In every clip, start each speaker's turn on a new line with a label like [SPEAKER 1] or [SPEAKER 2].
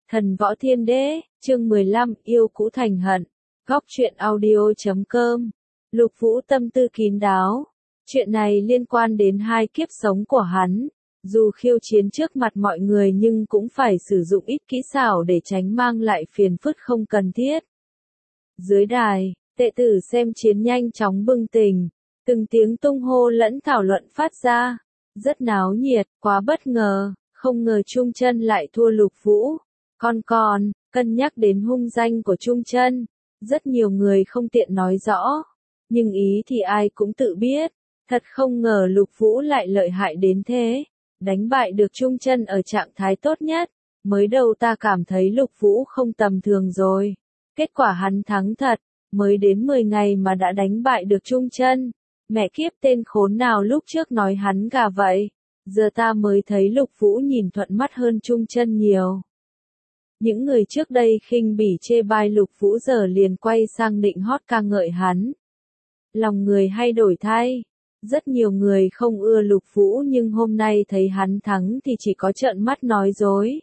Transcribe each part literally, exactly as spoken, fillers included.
[SPEAKER 1] Thần Võ Thiên Đế, chương mười lăm, yêu cũ thành hận. Góc truyện audio chấm com. Lục Vũ tâm tư kín đáo. Chuyện này liên quan đến hai kiếp sống của hắn. Dù khiêu chiến trước mặt mọi người nhưng cũng phải sử dụng ít kỹ xảo để tránh mang lại phiền phức không cần thiết. Dưới đài, đệ tử xem chiến nhanh chóng bừng tỉnh. Từng tiếng tung hô lẫn thảo luận phát ra. Rất náo nhiệt, quá bất ngờ, không ngờ Trung Chân lại thua Lục Vũ. Còn còn, cân nhắc đến hung danh của Trung Chân, rất nhiều người không tiện nói rõ. Nhưng ý thì ai cũng tự biết, thật không ngờ Lục Vũ lại lợi hại đến thế. Đánh bại được Trung Chân ở trạng thái tốt nhất, mới đầu ta cảm thấy Lục Vũ không tầm thường rồi. Kết quả hắn thắng thật, mới đến mười ngày mà đã đánh bại được Trung Chân. Mẹ kiếp tên khốn nào lúc trước nói hắn gà vậy, giờ ta mới thấy Lục Vũ nhìn thuận mắt hơn Trung Chân nhiều. Những người trước đây khinh bỉ chê bai Lục Vũ giờ liền quay sang định hót ca ngợi hắn. Lòng người hay đổi thay. Rất nhiều người không ưa Lục Vũ nhưng hôm nay thấy hắn thắng thì chỉ có trợn mắt nói dối.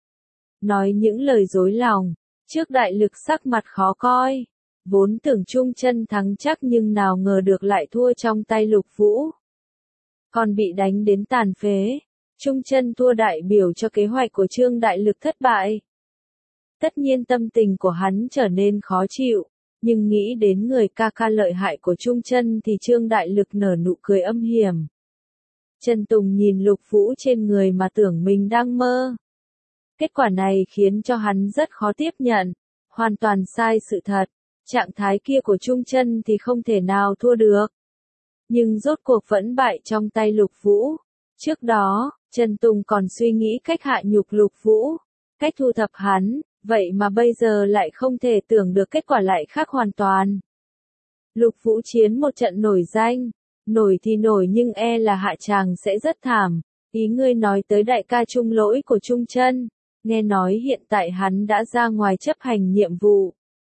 [SPEAKER 1] Nói những lời dối lòng, trước đại lực sắc mặt khó coi. Vốn tưởng Trung Chân thắng chắc nhưng nào ngờ được lại thua trong tay Lục Vũ. Còn bị đánh đến tàn phế. Trung Chân thua đại biểu cho kế hoạch của Trương Đại Lực thất bại. Tất nhiên tâm tình của hắn trở nên khó chịu, nhưng nghĩ đến người ca ca lợi hại của Trung Chân thì Trương Đại Lực nở nụ cười âm hiểm. Trần Tùng nhìn Lục Vũ trên người mà tưởng mình đang mơ. Kết quả này khiến cho hắn rất khó tiếp nhận, hoàn toàn sai sự thật, trạng thái kia của Trung Chân thì không thể nào thua được. Nhưng rốt cuộc vẫn bại trong tay Lục Vũ. Trước đó, Trần Tùng còn suy nghĩ cách hạ nhục Lục Vũ, cách thu thập hắn. Vậy mà bây giờ lại không thể tưởng được kết quả lại khác hoàn toàn. Lục Vũ chiến một trận nổi danh, nổi thì nổi nhưng e là hạ tràng sẽ rất thảm. Ý ngươi nói tới đại ca Trung Lỗi của Trung Chân, nghe nói hiện tại hắn đã ra ngoài chấp hành nhiệm vụ.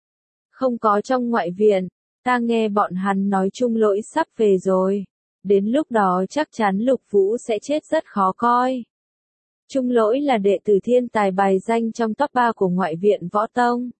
[SPEAKER 1] Không có trong ngoại viện, ta nghe bọn hắn nói Trung Lỗi sắp về rồi. Đến lúc đó chắc chắn Lục Vũ sẽ chết rất khó coi. Trung Lỗi là đệ tử thiên tài bài danh trong top ba của ngoại viện võ tông.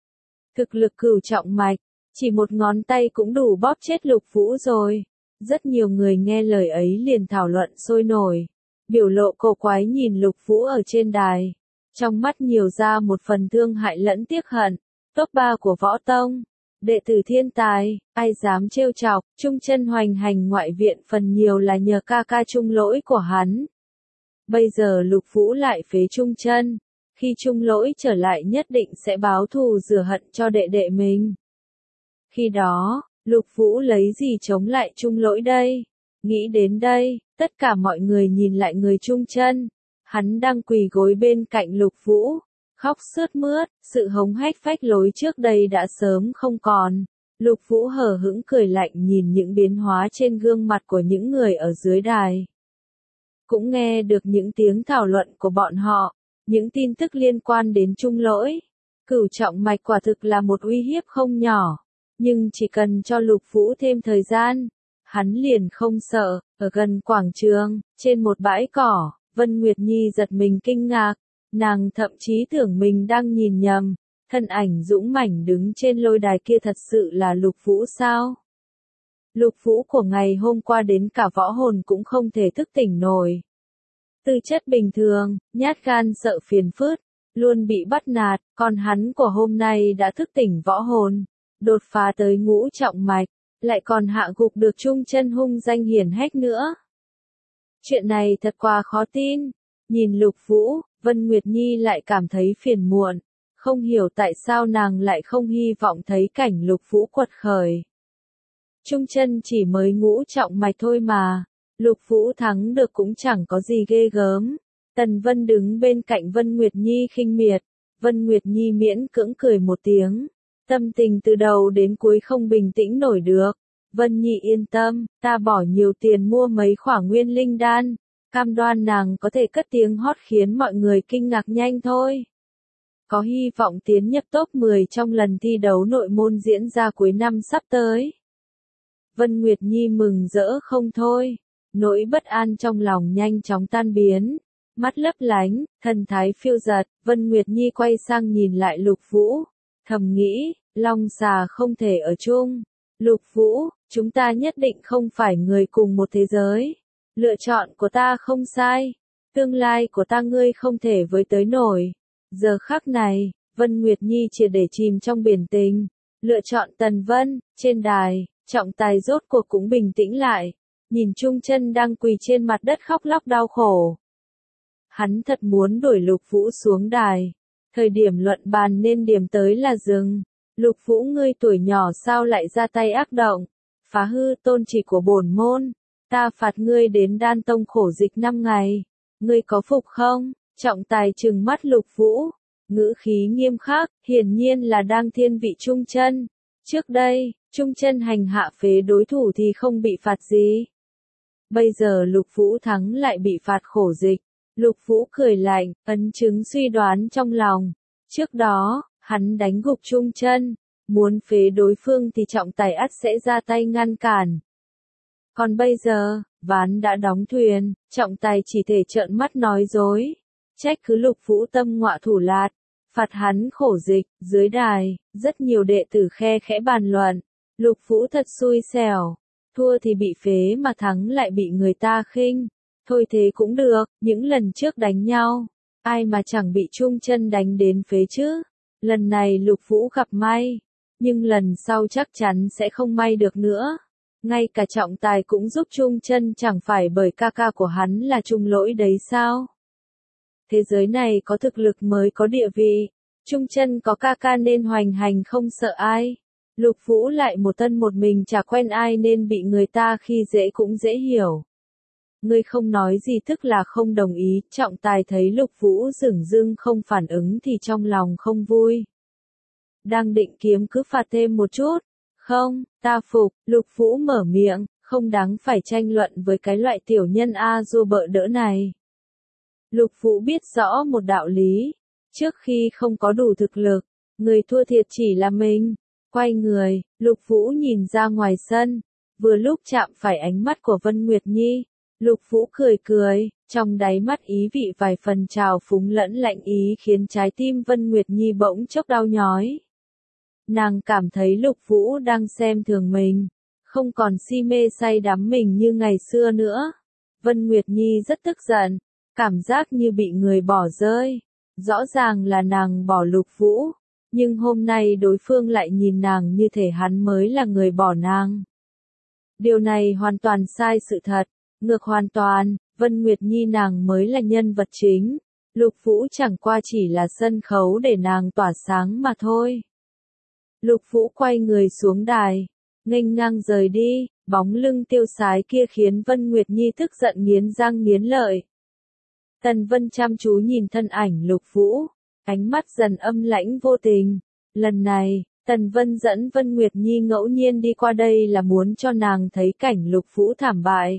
[SPEAKER 1] Thực lực cửu trọng mạch, chỉ một ngón tay cũng đủ bóp chết Lục Vũ rồi. Rất nhiều người nghe lời ấy liền thảo luận sôi nổi. Biểu lộ cổ quái nhìn Lục Vũ ở trên đài. Trong mắt nhiều ra một phần thương hại lẫn tiếc hận. Top ba của võ tông. Đệ tử thiên tài, ai dám trêu chọc, Trung Chân hoành hành ngoại viện phần nhiều là nhờ ca ca Trung Lỗi của hắn. Bây giờ Lục Vũ lại phế Trung Chân, khi Trung Lỗi trở lại nhất định sẽ báo thù rửa hận cho đệ đệ mình. Khi đó, Lục Vũ lấy gì chống lại Trung Lỗi đây? Nghĩ đến đây, tất cả mọi người nhìn lại người Trung Chân. Hắn đang quỳ gối bên cạnh Lục Vũ, khóc sướt mướt, sự hống hách phách lối trước đây đã sớm không còn. Lục Vũ hờ hững cười lạnh nhìn những biến hóa trên gương mặt của những người ở dưới đài. Cũng nghe được những tiếng thảo luận của bọn họ, những tin tức liên quan đến Trung Lỗi. Cửu trọng mạch quả thực là một uy hiếp không nhỏ, nhưng chỉ cần cho Lục Vũ thêm thời gian, hắn liền không sợ. Ở gần quảng trường, trên một bãi cỏ, Vân Nguyệt Nhi giật mình kinh ngạc, nàng thậm chí tưởng mình đang nhìn nhầm, thân ảnh dũng mãnh đứng trên lôi đài kia thật sự là Lục Vũ sao? Lục Vũ của ngày hôm qua đến cả võ hồn cũng không thể thức tỉnh nổi. Tư chất bình thường, nhát gan sợ phiền phức, luôn bị bắt nạt, còn hắn của hôm nay đã thức tỉnh võ hồn, đột phá tới ngũ trọng mạch, lại còn hạ gục được Trung Chân hung danh hiển hách nữa. Chuyện này thật quá khó tin. Nhìn Lục Vũ, Vân Nguyệt Nhi lại cảm thấy phiền muộn, không hiểu tại sao nàng lại không hy vọng thấy cảnh Lục Vũ quật khởi. Trung Chân chỉ mới ngũ trọng mạch thôi mà, Lục Vũ thắng được cũng chẳng có gì ghê gớm. Tần Vân đứng bên cạnh Vân Nguyệt Nhi khinh miệt, Vân Nguyệt Nhi miễn cưỡng cười một tiếng, tâm tình từ đầu đến cuối không bình tĩnh nổi được. Vân Nhi yên tâm, ta bỏ nhiều tiền mua mấy khỏa nguyên linh đan, cam đoan nàng có thể cất tiếng hót khiến mọi người kinh ngạc nhanh thôi. Có hy vọng tiến nhập top mười trong lần thi đấu nội môn diễn ra cuối năm sắp tới. Vân Nguyệt Nhi mừng rỡ không thôi, nỗi bất an trong lòng nhanh chóng tan biến. mắt lấp lánh, thần thái phiêu dật. Vân Nguyệt Nhi quay sang nhìn lại Lục Vũ, thầm nghĩ, long xà không thể ở chung. Lục Vũ, chúng ta nhất định không phải người cùng một thế giới. Lựa chọn của ta không sai. Tương lai của ta ngươi không thể với tới nổi. Giờ khắc này, Vân Nguyệt Nhi triệt để chìm trong biển tình. Lựa chọn Tần Vân, trên đài, trọng tài rốt cuộc cũng bình tĩnh lại. Nhìn Trung Chân đang quỳ trên mặt đất khóc lóc đau khổ. Hắn thật muốn đuổi Lục Vũ xuống đài. Thời điểm luận bàn nên điểm tới là dừng. Lục Vũ ngươi tuổi nhỏ sao lại ra tay ác động, phá hư tôn chỉ của bổn môn. Ta phạt ngươi đến Đan Tông khổ dịch năm ngày. Ngươi có phục không? Trọng tài trừng mắt Lục Vũ. Ngữ khí nghiêm khắc, hiển nhiên là đang thiên vị Trung Chân. Trước đây, Trung Chân hành hạ phế đối thủ thì không bị phạt gì. Bây giờ Lục Vũ thắng lại bị phạt khổ dịch. Lục Vũ cười lạnh, ấn chứng suy đoán trong lòng. Trước đó, hắn đánh gục Trung Chân, muốn phế đối phương thì trọng tài ắt sẽ ra tay ngăn cản. Còn bây giờ, ván đã đóng thuyền, trọng tài chỉ thể trợn mắt nói dối. Trách cứ Lục Vũ tâm ngọa thủ lạt, phạt hắn khổ dịch. Dưới đài, rất nhiều đệ tử khe khẽ bàn luận. Lục Vũ thật xui xẻo, thua thì bị phế mà thắng lại bị người ta khinh. Thôi thế cũng được, những lần trước đánh nhau, ai mà chẳng bị Trung Chân đánh đến phế chứ. Lần này Lục Vũ gặp may, nhưng lần sau chắc chắn sẽ không may được nữa. Ngay cả trọng tài cũng giúp Trung Chân, chẳng phải bởi ca ca của hắn là Trung Lỗi đấy sao? Thế giới này có thực lực mới có địa vị. Trung Chân có ca ca nên hoành hành không sợ ai. Lục Vũ lại một thân một mình chả quen ai nên bị người ta khi dễ cũng dễ hiểu. Ngươi không nói gì tức là không đồng ý. Trọng tài thấy Lục Vũ dửng dưng không phản ứng thì trong lòng không vui. Đang định kiếm cứ phạt thêm một chút. Không, ta phục. Lục Vũ mở miệng, không đáng phải tranh luận với cái loại tiểu nhân a dua bợ đỡ này. Lục Vũ biết rõ một đạo lý. Trước khi không có đủ thực lực, người thua thiệt chỉ là mình. Quay người, Lục Vũ nhìn ra ngoài sân. Vừa lúc chạm phải ánh mắt của Vân Nguyệt Nhi. Lục Vũ cười cười, trong đáy mắt ý vị vài phần trào phúng lẫn lạnh ý khiến trái tim Vân Nguyệt Nhi bỗng chốc đau nhói. Nàng cảm thấy Lục Vũ đang xem thường mình, không còn si mê say đắm mình như ngày xưa nữa. Vân Nguyệt Nhi rất tức giận, cảm giác như bị người bỏ rơi. Rõ ràng là nàng bỏ Lục Vũ, nhưng hôm nay đối phương lại nhìn nàng như thể hắn mới là người bỏ nàng. Điều này hoàn toàn sai sự thật. Ngược hoàn toàn, Vân Nguyệt Nhi nàng mới là nhân vật chính. Lục Vũ chẳng qua chỉ là sân khấu để nàng tỏa sáng mà thôi. Lục Vũ quay người xuống đài, nghênh ngang rời đi. Bóng lưng tiêu sái kia khiến Vân Nguyệt Nhi tức giận nghiến răng nghiến lợi. Tần Vân chăm chú nhìn thân ảnh Lục Vũ, ánh mắt dần âm lãnh vô tình. Lần này, Tần Vân dẫn Vân Nguyệt Nhi ngẫu nhiên đi qua đây là muốn cho nàng thấy cảnh Lục Vũ thảm bại.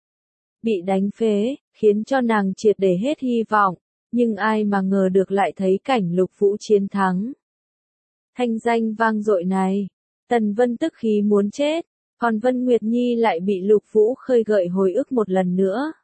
[SPEAKER 1] Bị đánh phế, khiến cho nàng triệt để hết hy vọng, nhưng ai mà ngờ được lại thấy cảnh Lục Vũ chiến thắng. Thanh danh vang dội này, Tần Vân tức khí muốn chết, còn Vân Nguyệt Nhi lại bị Lục Vũ khơi gợi hồi ức một lần nữa.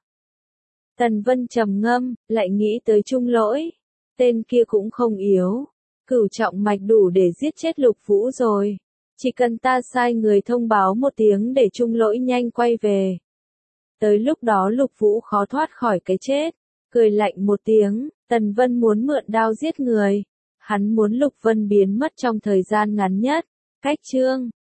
[SPEAKER 1] Tần Vân trầm ngâm, lại nghĩ tới Trung Lỗi, tên kia cũng không yếu, cửu trọng mạch đủ để giết chết Lục Vũ rồi, chỉ cần ta sai người thông báo một tiếng để Trung Lỗi nhanh quay về. Tới lúc đó Lục Vũ khó thoát khỏi cái chết. Cười lạnh một tiếng, Tần Vân muốn mượn đao giết người. Hắn muốn Lục Vân biến mất trong thời gian ngắn nhất. Cách chương